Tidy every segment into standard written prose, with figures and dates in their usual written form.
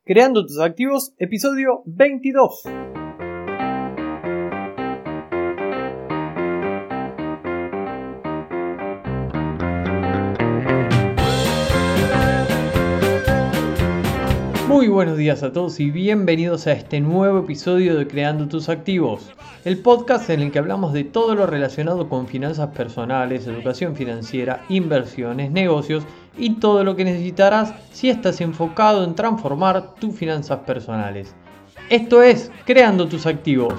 Creando tus activos, episodio 22. Muy buenos días a todos y bienvenidos a este nuevo episodio de Creando tus activos, el podcast en el que hablamos de todo lo relacionado con finanzas personales, educación financiera, inversiones, negocios y todo lo que necesitarás si estás enfocado en transformar tus finanzas personales. Esto es Creando tus activos.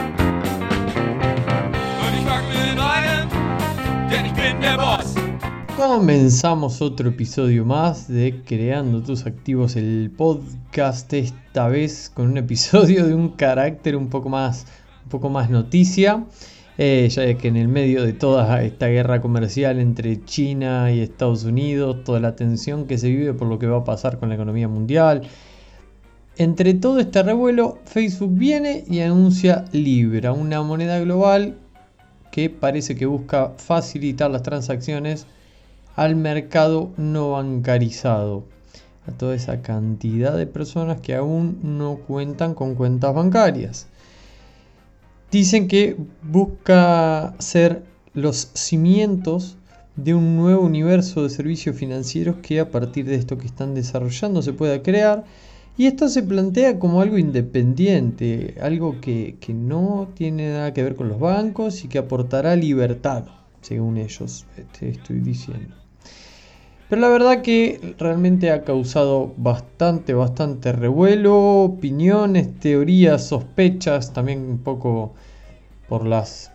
Comenzamos otro episodio más de Creando tus activos, el podcast, esta vez con un episodio de un carácter un poco más noticia, ya que en el medio de toda esta guerra comercial entre China y Estados Unidos, toda la tensión que se vive por lo que va a pasar con la economía mundial, entre todo este revuelo, Facebook viene y anuncia Libra, una moneda global que parece que busca facilitar las transacciones al mercado no bancarizado, a toda esa cantidad de personas que aún no cuentan con cuentas bancarias. Dicen que busca ser los cimientos de un nuevo universo de servicios financieros que a partir de esto que están desarrollando se pueda crear, y esto se plantea como algo independiente, algo que no tiene nada que ver con los bancos y que aportará libertad, según ellos, te estoy diciendo. Pero la verdad que realmente ha causado bastante revuelo, opiniones, teorías, sospechas, también un poco por los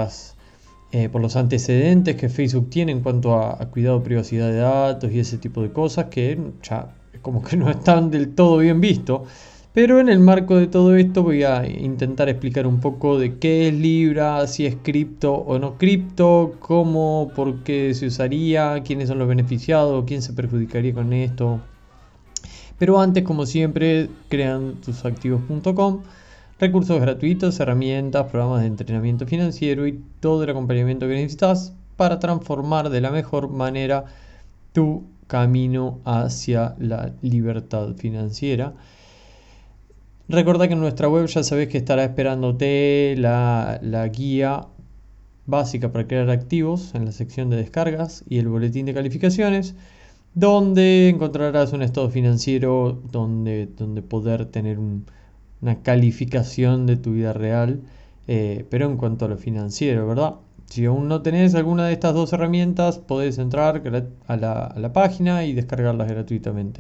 antecedentes que Facebook tiene en cuanto a cuidado de privacidad de datos y ese tipo de cosas que ya como que no están del todo bien visto. Pero en el marco de todo esto voy a intentar explicar un poco de qué es Libra, si es cripto o no cripto, cómo, por qué se usaría, quiénes son los beneficiados, quién se perjudicaría con esto. Pero antes, como siempre, creantusactivos.com, recursos gratuitos, herramientas, programas de entrenamiento financiero y todo el acompañamiento que necesitas para transformar de la mejor manera tu camino hacia la libertad financiera. Recordá que en nuestra web ya sabés que estará esperándote la guía básica para crear activos en la sección de descargas y el boletín de calificaciones, donde encontrarás un estado financiero donde poder tener una calificación de tu vida real, pero en cuanto a lo financiero, ¿verdad? Si aún no tenés alguna de estas dos herramientas, podés entrar a la página y descargarlas gratuitamente.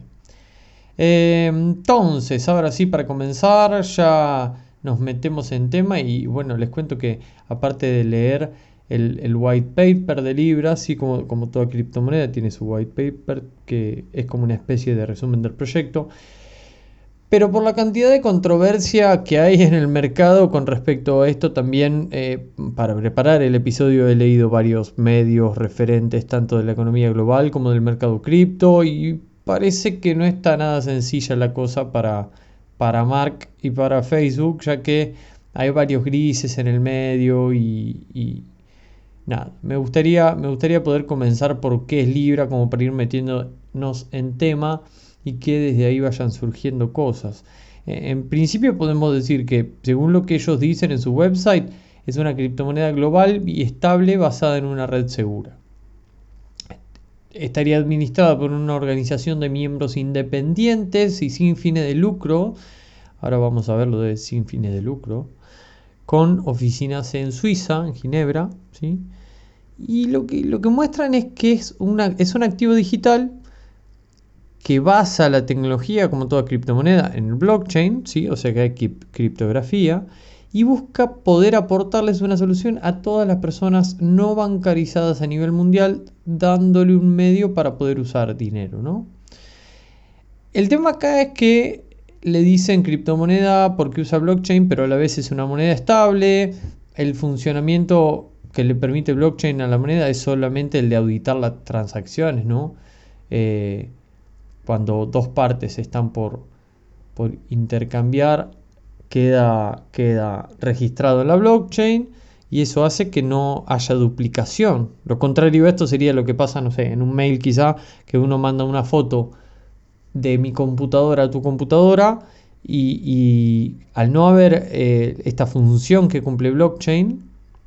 Entonces, ahora sí, para comenzar, ya nos metemos en tema y bueno, les cuento que aparte de leer el white paper de Libra, así como toda criptomoneda tiene su white paper, que es como una especie de resumen del proyecto, pero por la cantidad de controversia que hay en el mercado con respecto a esto, también para preparar el episodio he leído varios medios referentes tanto de la economía global como del mercado cripto, y parece que no está nada sencilla la cosa para Mark y para Facebook, ya que hay varios grises en el medio y nada, me gustaría poder comenzar por qué es Libra, como para ir metiéndonos en tema y que desde ahí vayan surgiendo cosas. En principio podemos decir que, según lo que ellos dicen en su website, es una criptomoneda global y estable basada en una red segura. Estaría administrada por una organización de miembros independientes y sin fines de lucro. Ahora vamos a ver lo de sin fines de lucro. Con oficinas en Suiza, en Ginebra, ¿sí? Y lo que muestran es que es un activo digital que basa la tecnología, como toda criptomoneda, en el blockchain, ¿sí? O sea que hay criptografía, y busca poder aportarles una solución a todas las personas no bancarizadas a nivel mundial, dándole un medio para poder usar dinero, ¿no? El tema acá es que le dicen criptomoneda porque usa blockchain, pero a la vez es una moneda estable. El funcionamiento que le permite blockchain a la moneda es solamente el de auditar las transacciones, ¿no? Cuando dos partes están por intercambiar, queda registrado en la blockchain y eso hace que no haya duplicación. Lo contrario a esto sería lo que pasa, no sé, en un mail quizá, que uno manda una foto de mi computadora a tu computadora y al no haber esta función que cumple blockchain,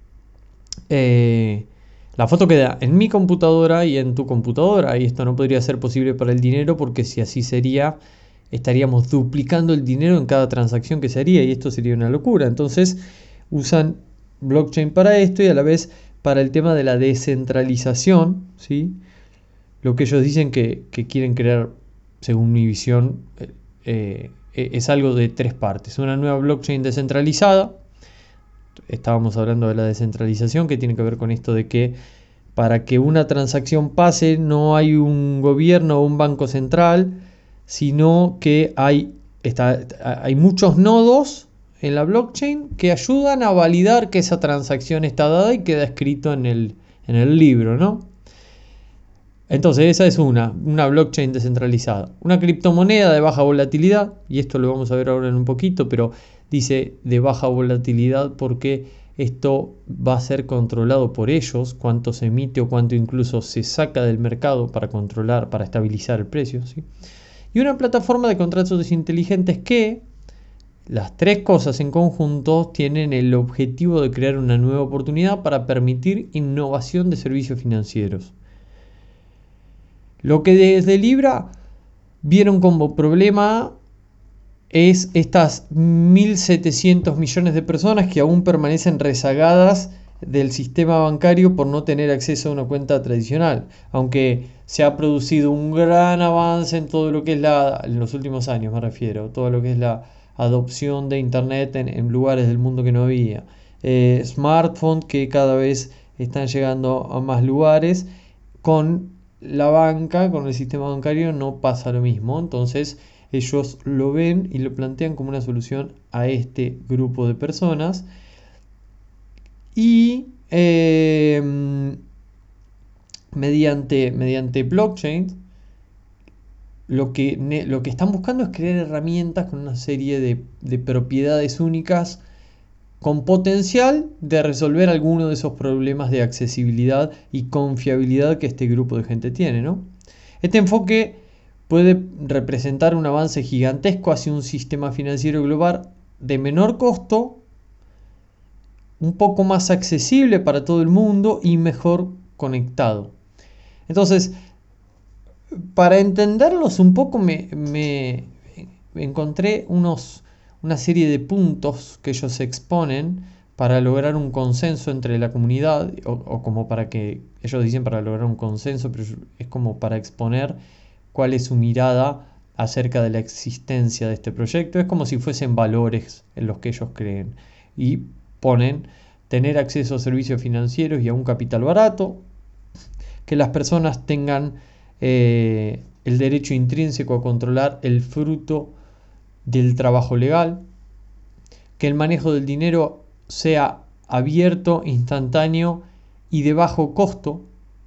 la foto queda en mi computadora y en tu computadora, y esto no podría ser posible para el dinero, porque si así sería, estaríamos duplicando el dinero en cada transacción que se haría, y esto sería una locura. Entonces usan blockchain para esto y a la vez para el tema de la descentralización, ¿sí? Lo que ellos dicen que quieren crear, según mi visión, es algo de tres partes. Una nueva blockchain descentralizada. Estábamos hablando de la descentralización, que tiene que ver con esto de que para que una transacción pase no hay un gobierno o un banco central, sino que hay muchos nodos en la blockchain que ayudan a validar que esa transacción está dada y queda escrito en el libro, ¿no? Entonces esa es una blockchain descentralizada. Una criptomoneda de baja volatilidad, y esto lo vamos a ver ahora en un poquito, pero dice de baja volatilidad porque esto va a ser controlado por ellos, cuánto se emite o cuánto incluso se saca del mercado para controlar, para estabilizar el precio, ¿sí? Y una plataforma de contratos inteligentes que las tres cosas en conjunto tienen el objetivo de crear una nueva oportunidad para permitir innovación de servicios financieros. Lo que desde Libra vieron como problema es estas 1.700 millones de personas que aún permanecen rezagadas del sistema bancario por no tener acceso a una cuenta tradicional, aunque se ha producido un gran avance en todo lo que es en los últimos años me refiero, todo lo que es la adopción de internet en lugares del mundo que no había, smartphones que cada vez están llegando a más lugares. Con la banca, con el sistema bancario no pasa lo mismo, entonces ellos lo ven y lo plantean como una solución a este grupo de personas. Y mediante blockchain, lo que están buscando es crear herramientas con una serie de propiedades únicas con potencial de resolver alguno de esos problemas de accesibilidad y confiabilidad que este grupo de gente tiene, ¿no? Este enfoque puede representar un avance gigantesco hacia un sistema financiero global de menor costo, un poco más accesible para todo el mundo y mejor conectado. Entonces, para entenderlos un poco me encontré una serie de puntos que ellos exponen para lograr un consenso entre la comunidad, o como para que ellos dicen para lograr un consenso, pero es como para exponer cuál es su mirada acerca de la existencia de este proyecto. Es como si fuesen valores en los que ellos creen, y ponen tener acceso a servicios financieros y a un capital barato, que las personas tengan el derecho intrínseco a controlar el fruto del trabajo legal, que el manejo del dinero sea abierto, instantáneo y de bajo costo,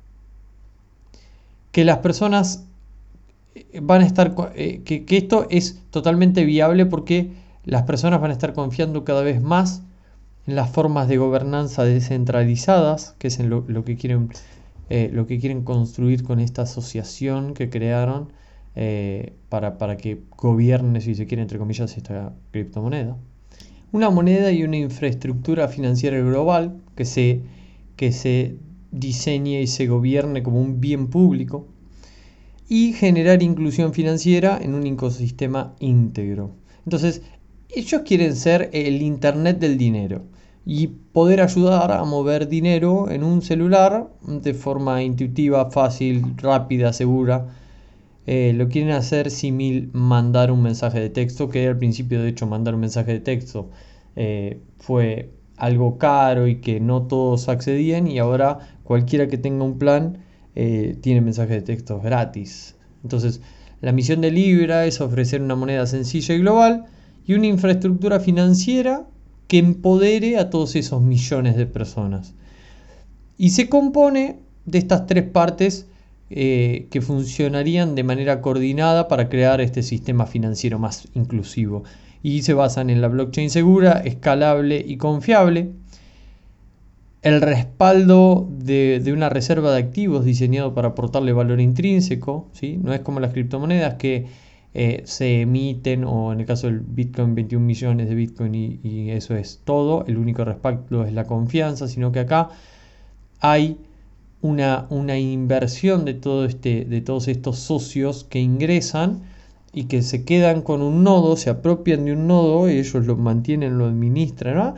que las personas van a estar, que esto es totalmente viable porque las personas van a estar confiando cada vez más en las formas de gobernanza descentralizadas, que es en lo que quieren construir con esta asociación que crearon para que gobierne, si se quiere, entre comillas, esta criptomoneda. Una moneda y una infraestructura financiera global que se diseñe y se gobierne como un bien público, y generar inclusión financiera en un ecosistema íntegro. Entonces, ellos quieren ser el internet del dinero y poder ayudar a mover dinero en un celular de forma intuitiva, fácil, rápida, segura. Lo quieren hacer símil mandar un mensaje de texto, que al principio de hecho mandar un mensaje de texto fue algo caro y que no todos accedían, y ahora cualquiera que tenga un plan tiene mensajes de texto gratis. Entonces, la misión de Libra es ofrecer una moneda sencilla y global y una infraestructura financiera que empodere a todos esos millones de personas. Y se compone de estas tres partes que funcionarían de manera coordinada para crear este sistema financiero más inclusivo. Y se basan en la blockchain segura, escalable y confiable, el respaldo de una reserva de activos diseñado para aportarle valor intrínseco, ¿sí? No es como las criptomonedas que se emiten, o en el caso del Bitcoin, 21 millones de Bitcoin y eso es todo. El único respaldo es la confianza, sino que acá hay una inversión de todos estos socios que ingresan y que se quedan con un nodo, se apropian de un nodo, ellos lo mantienen, lo administran, ¿no?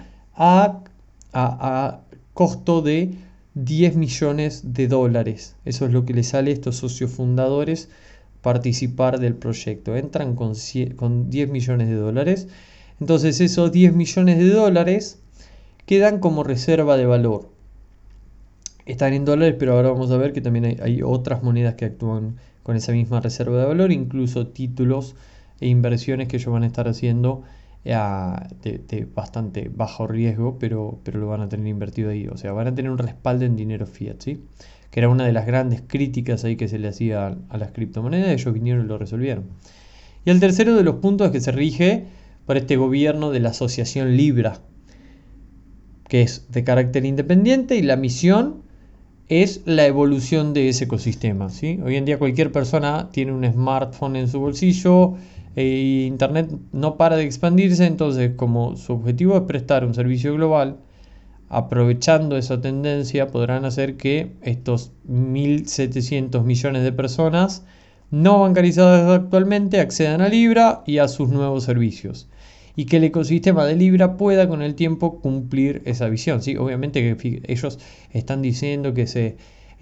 a costo de 10 millones de dólares. Eso es lo que les sale a estos socios fundadores participar del proyecto. Entran con 10 millones de dólares. Entonces esos 10 millones de dólares quedan como reserva de valor. Están en dólares, pero ahora vamos a ver que también hay otras monedas que actúan con esa misma reserva de valor, incluso títulos e inversiones que ellos van a estar haciendo de bastante bajo riesgo, pero lo van a tener invertido ahí. O sea, van a tener un respaldo en dinero fiat, ¿sí? Que era una de las grandes críticas ahí que se le hacía a las criptomonedas. Ellos vinieron y lo resolvieron. Y el tercero de los puntos es que se rige por este gobierno de la asociación Libra, que es de carácter independiente, y la misión es la evolución de ese ecosistema, ¿sí? Hoy en día cualquier persona tiene un smartphone en su bolsillo, e Internet no para de expandirse, entonces como su objetivo es prestar un servicio global, aprovechando esa tendencia podrán hacer que estos 1.700 millones de personas no bancarizadas actualmente accedan a Libra y a sus nuevos servicios, y que el ecosistema de Libra pueda con el tiempo cumplir esa visión, ¿sí? Obviamente que ellos están diciendo que se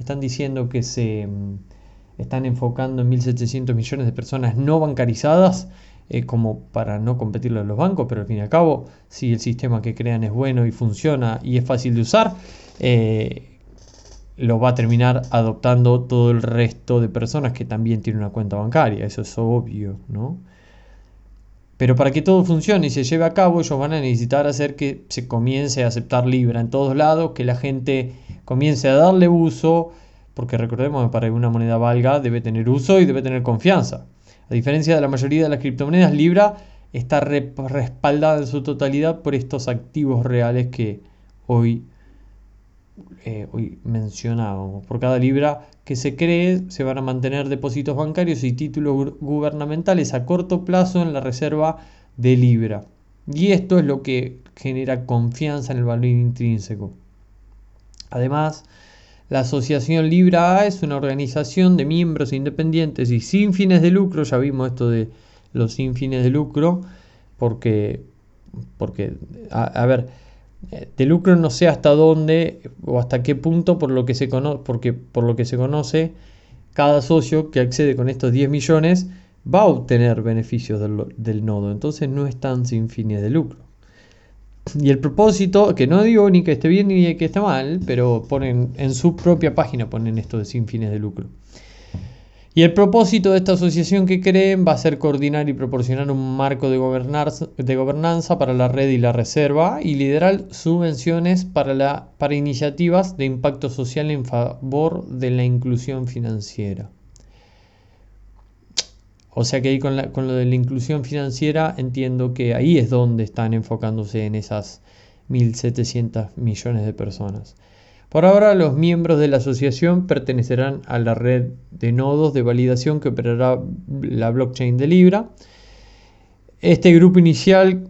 están enfocando en 1.700 millones de personas no bancarizadas, como para no competirle a los bancos, pero al fin y al cabo, si el sistema que crean es bueno y funciona y es fácil de usar, lo va a terminar adoptando todo el resto de personas que también tienen una cuenta bancaria. Eso es obvio, ¿no? Pero para que todo funcione y se lleve a cabo, ellos van a necesitar hacer que se comience a aceptar Libra en todos lados, que la gente comience a darle uso, porque recordemos que para que una moneda valga debe tener uso y debe tener confianza. A diferencia de la mayoría de las criptomonedas, Libra está respaldada en su totalidad por estos activos reales que hoy mencionábamos. Por cada Libra que se cree, se van a mantener depósitos bancarios y títulos gubernamentales a corto plazo en la reserva de Libra. Y esto es lo que genera confianza en el valor intrínseco. Además, la Asociación Libra A es una organización de miembros independientes y sin fines de lucro. Ya vimos esto de los sin fines de lucro, porque a ver, de lucro no sé hasta dónde o hasta qué punto, por lo que se conoce, cada socio que accede con estos 10 millones va a obtener beneficios del nodo. Entonces no están sin fines de lucro. Y el propósito, que no digo ni que esté bien ni que esté mal, pero ponen en su propia página, ponen esto de sin fines de lucro. Y el propósito de esta asociación que creen va a ser coordinar y proporcionar un marco de gobernanza para la red y la reserva, y liderar subvenciones para iniciativas de impacto social en favor de la inclusión financiera. O sea que ahí con lo de la inclusión financiera entiendo que ahí es donde están enfocándose en esas 1.700 millones de personas. Por ahora, los miembros de la asociación pertenecerán a la red de nodos de validación que operará la blockchain de Libra. Este grupo inicial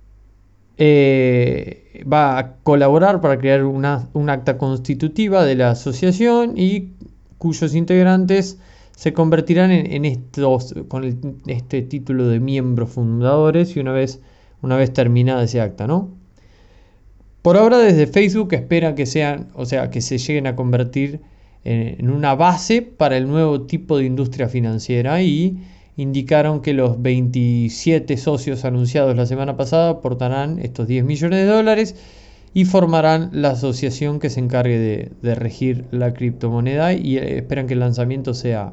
va a colaborar para crear un acta constitutiva de la asociación, y cuyos integrantes se convertirán en estos con este título de miembros fundadores, y una vez terminada ese acta, ¿no? Por ahora, desde Facebook espera que se lleguen a convertir en una base para el nuevo tipo de industria financiera, y indicaron que los 27 socios anunciados la semana pasada aportarán estos 10 millones de dólares y formarán la asociación que se encargue de regir la criptomoneda, y esperan que el lanzamiento sea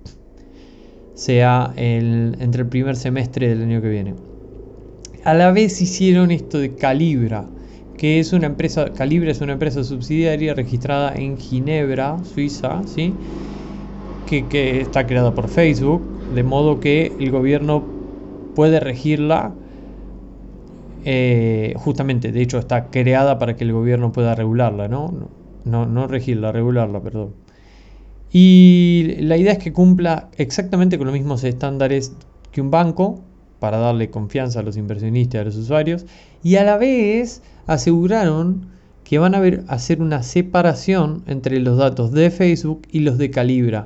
entre el primer semestre del año que viene. A la vez hicieron esto de Calibra, que es una empresa. Calibra es una empresa subsidiaria registrada en Ginebra, Suiza, ¿sí? que está creada por Facebook, de modo que el gobierno puede regirla. Justamente, de hecho, está creada para que el gobierno pueda regularla, no regirla, regularla, perdón. Y la idea es que cumpla exactamente con los mismos estándares que un banco para darle confianza a los inversionistas y a los usuarios, y a la vez aseguraron que van a hacer una separación entre los datos de Facebook y los de Calibra.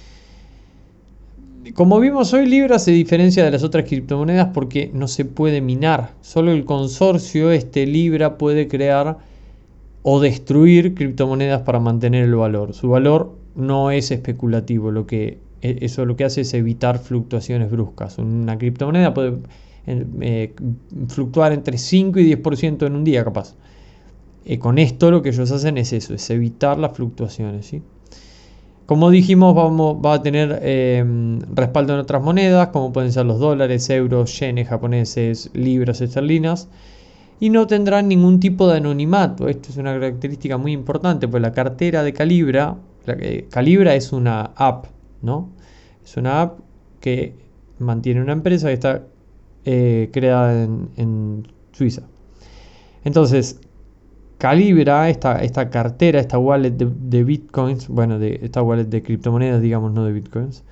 Como vimos hoy, Libra se diferencia de las otras criptomonedas porque no se puede minar. Solo el consorcio Libra puede crear o destruir criptomonedas para mantener el valor. Su valor no es especulativo, eso lo que hace es evitar fluctuaciones bruscas. Una criptomoneda puede fluctuar entre 5 y 10% en un día, capaz. Con esto lo que ellos hacen es eso, es evitar las fluctuaciones, ¿sí? Como dijimos, va a tener respaldo en otras monedas, como pueden ser los dólares, euros, yenes japoneses, libras esterlinas, y no tendrán ningún tipo de anonimato. Esto es una característica muy importante, pues la cartera de Calibra, Calibra es una app, ¿no? Es una app que mantiene una empresa que está creada en Suiza. Entonces, Calibra, esta cartera, esta wallet de bitcoins, bueno, esta wallet de criptomonedas, digamos, no de bitcoins,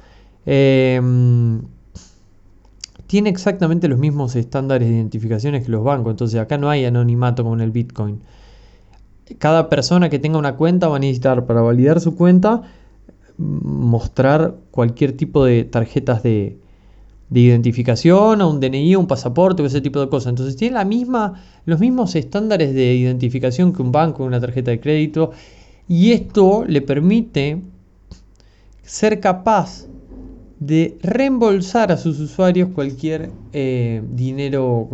tiene exactamente los mismos estándares de identificaciones que los bancos. Entonces acá no hay anonimato como en el bitcoin. Cada persona que tenga una cuenta va a necesitar, para validar su cuenta, mostrar cualquier tipo de tarjetas de identificación, o un DNI, un pasaporte, o ese tipo de cosas. Entonces tiene los mismos estándares de identificación que un banco, una tarjeta de crédito, y esto le permite ser capaz de reembolsar a sus usuarios cualquier dinero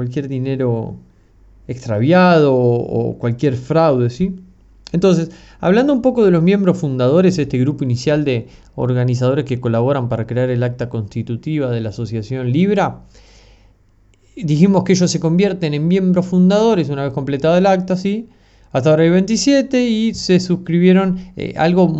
extraviado o cualquier fraude, ¿sí? Entonces, hablando un poco de los miembros fundadores, este grupo inicial de organizadores que colaboran para crear el acta constitutiva de la Asociación Libra, dijimos que ellos se convierten en miembros fundadores una vez completado el acta, ¿sí? Hasta ahora hay 27 y se suscribieron, algo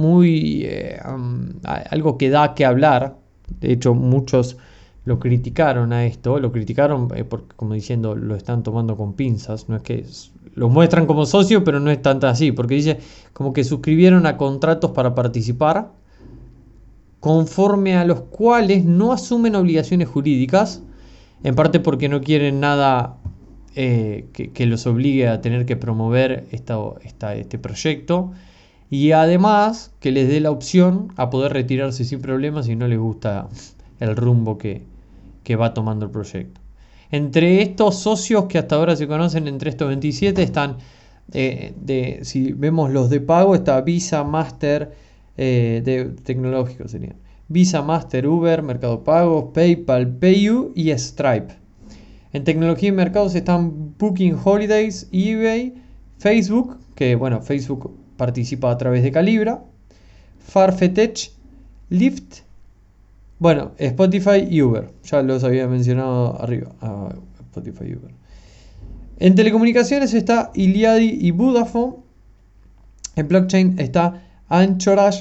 que da que hablar. De hecho, muchos lo criticaron a esto, porque, como diciendo, lo están tomando con pinzas. No es que lo muestran como socio, pero no es tanto así, porque dice como que suscribieron a contratos para participar, conforme a los cuales no asumen obligaciones jurídicas, en parte porque no quieren nada que los obligue a tener que promover este proyecto, y además que les dé la opción a poder retirarse sin problemas si no les gusta el rumbo que va tomando el proyecto. Entre estos socios que hasta ahora se conocen, entre estos 27 están, si vemos los de pago, está Visa, Master, de tecnológicos serían Visa, Master, Uber, Mercado Pago, PayPal, PayU y Stripe. En tecnología y mercados están Booking Holidays, eBay, Facebook, que bueno, Facebook participa a través de Calibra, Farfetch, Lyft, bueno, Spotify y Uber. Ya los había mencionado arriba, Spotify y Uber. En telecomunicaciones está Iliadi y Vodafone. En blockchain está Anchorage,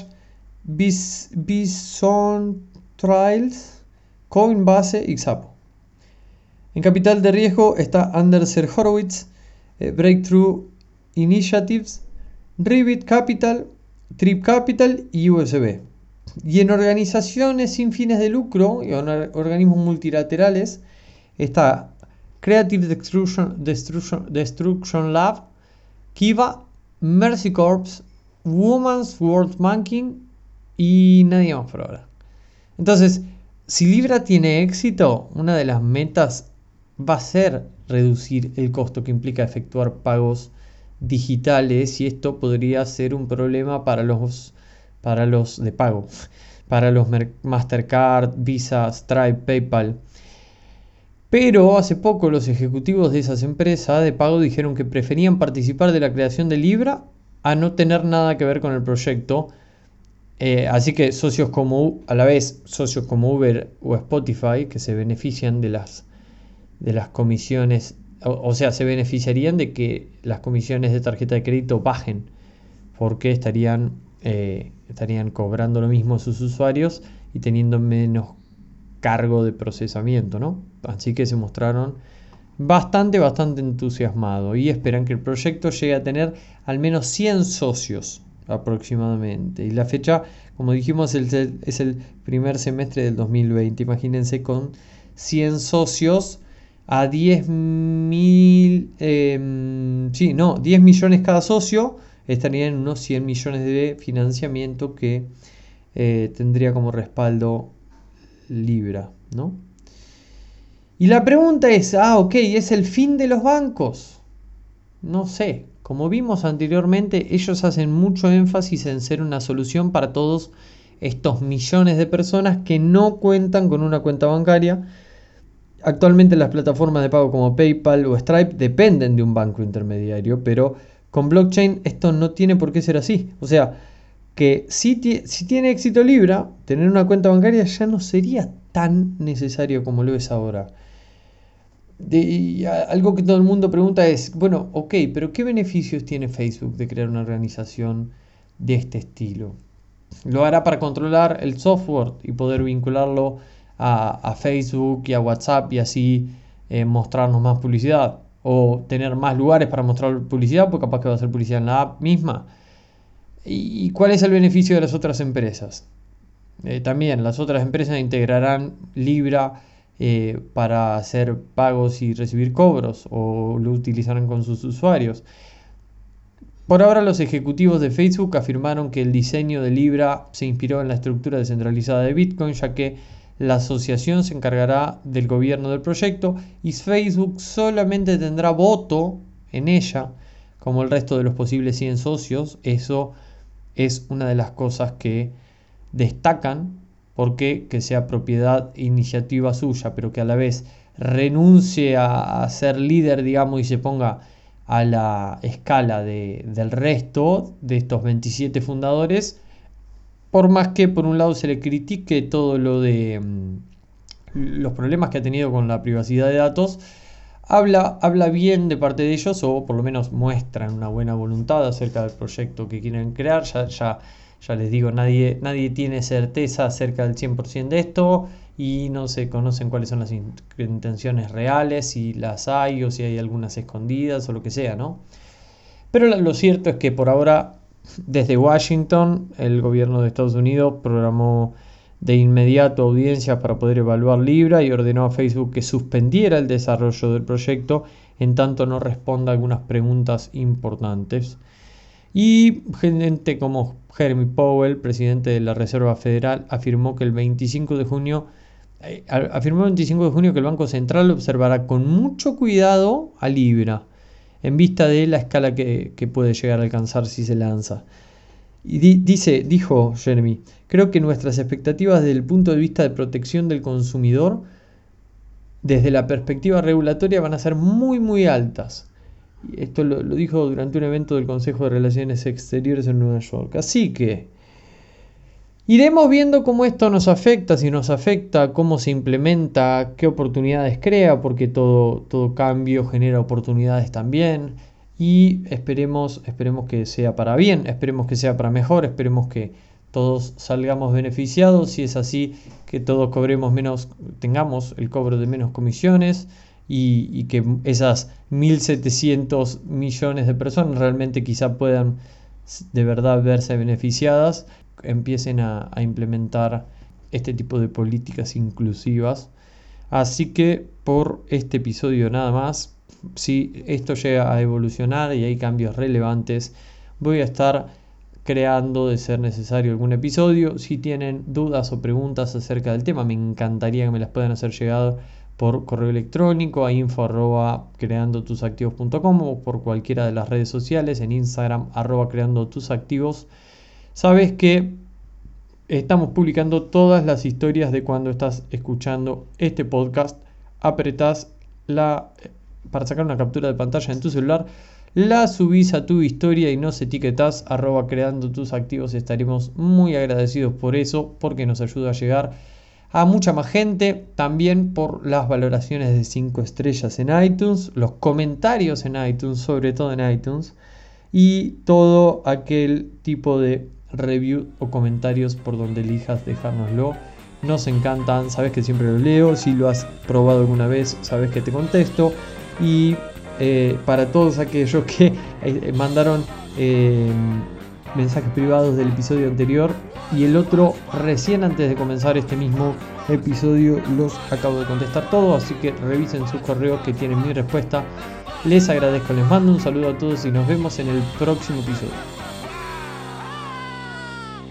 Bison Trails, Coinbase y Xapo. En capital de riesgo está Andersen Horowitz, Breakthrough Initiatives, Ribbit Capital, Trip Capital y USB. Y en organizaciones sin fines de lucro y organismos multilaterales está Creative Destruction Lab, Kiva, Mercy Corps, Women's World Banking y nadie más por ahora. Entonces, si Libra tiene éxito, una de las metas va a ser reducir el costo que implica efectuar pagos digitales, y esto podría ser un problema para los de pago, para los Mastercard, Visa, Stripe, PayPal. Pero hace poco los ejecutivos de esas empresas de pago dijeron que preferían participar de la creación de Libra a no tener nada que ver con el proyecto. Así que socios como Uber o Spotify, que se benefician de las comisiones, o sea, se beneficiarían de que las comisiones de tarjeta de crédito bajen, porque estarían cobrando lo mismo a sus usuarios y teniendo menos cargo de procesamiento, ¿no? Así que se mostraron bastante entusiasmados y esperan que el proyecto llegue a tener al menos 100 socios aproximadamente. Y la fecha, como dijimos, es el primer semestre del 2020. Imagínense, con 100 socios a 10 millones cada socio, estarían en unos 100 millones de financiamiento que tendría como respaldo Libra, ¿no? Y la pregunta es, ¿es el fin de los bancos? No sé, como vimos anteriormente, ellos hacen mucho énfasis en ser una solución para todos estos millones de personas que no cuentan con una cuenta bancaria. Actualmente las plataformas de pago como PayPal o Stripe dependen de un banco intermediario, pero con blockchain esto no tiene por qué ser así. O sea, que si tiene éxito Libra, tener una cuenta bancaria ya no sería tan necesario como lo es ahora. Algo que todo el mundo pregunta es, bueno, pero ¿qué beneficios tiene Facebook de crear una organización de este estilo? Lo hará para controlar el software y poder vincularlo a Facebook y a WhatsApp y así mostrarnos más publicidad. O tener más lugares para mostrar publicidad, porque capaz que va a ser publicidad en la app misma. ¿Y cuál es el beneficio de las otras empresas? También las otras empresas integrarán Libra para hacer pagos y recibir cobros, o lo utilizarán con sus usuarios. Por ahora, los ejecutivos de Facebook afirmaron que el diseño de Libra se inspiró en la estructura descentralizada de Bitcoin, ya que la asociación se encargará del gobierno del proyecto y Facebook solamente tendrá voto en ella, como el resto de los posibles 100 socios. Eso es una de las cosas que destacan, porque que sea propiedad e iniciativa suya, pero que a la vez renuncie a ser líder, digamos, y se ponga a la escala del resto de estos 27 fundadores, por más que por un lado se le critique todo lo de los problemas que ha tenido con la privacidad de datos, habla bien de parte de ellos, o por lo menos muestran una buena voluntad acerca del proyecto que quieren crear. Ya les digo, nadie tiene certeza acerca del 100% de esto y no se conocen cuáles son las intenciones reales, si las hay o si hay algunas escondidas o lo que sea, ¿no? Pero lo cierto es que por ahora, desde Washington, el gobierno de Estados Unidos programó de inmediato audiencias para poder evaluar Libra y ordenó a Facebook que suspendiera el desarrollo del proyecto en tanto no responda algunas preguntas importantes. Y gente como Jeremy Powell, presidente de la Reserva Federal, afirmó el 25 de junio que el Banco Central observará con mucho cuidado a Libra, en vista de la escala que puede llegar a alcanzar si se lanza. Y dijo Jeremy, creo que nuestras expectativas desde el punto de vista de protección del consumidor, desde la perspectiva regulatoria, van a ser muy muy altas. Esto lo dijo durante un evento del Consejo de Relaciones Exteriores en Nueva York. Así que iremos viendo cómo esto nos afecta, si nos afecta, cómo se implementa, qué oportunidades crea, porque todo cambio genera oportunidades también. Y esperemos que sea para bien, esperemos que sea para mejor, esperemos que todos salgamos beneficiados. Si es así, que todos tengamos el cobro de menos comisiones. Y que esas 1.700 millones de personas realmente quizá puedan de verdad verse beneficiadas, empiecen a implementar este tipo de políticas inclusivas. Así que por este episodio nada más. Si esto llega a evolucionar y hay cambios relevantes, voy a estar creando, de ser necesario, algún episodio. Si tienen dudas o preguntas acerca del tema, me encantaría que me las puedan hacer llegar por correo electrónico a info@creandotusactivos.com o por cualquiera de las redes sociales, en Instagram @creandotusactivos. Sabes que estamos publicando todas las historias de cuando estás escuchando este podcast. Apretás para sacar una captura de pantalla en tu celular, la subís a tu historia y nos etiquetás @creandotusactivos. Estaremos muy agradecidos por eso, porque nos ayuda a llegar a mucha más gente. También por las valoraciones de 5 estrellas en iTunes, los comentarios en iTunes, sobre todo en iTunes, y todo aquel tipo de review o comentarios por donde elijas dejárnoslo. Nos encantan, sabes que siempre lo leo. Si lo has probado alguna vez, sabes que te contesto. Y para todos aquellos que mandaron mensajes privados del episodio anterior y el otro recién antes de comenzar este mismo, episodio los acabo de contestar todos, así que revisen sus correos que tienen mi respuesta. Les agradezco, les mando un saludo a todos y nos vemos en el próximo episodio.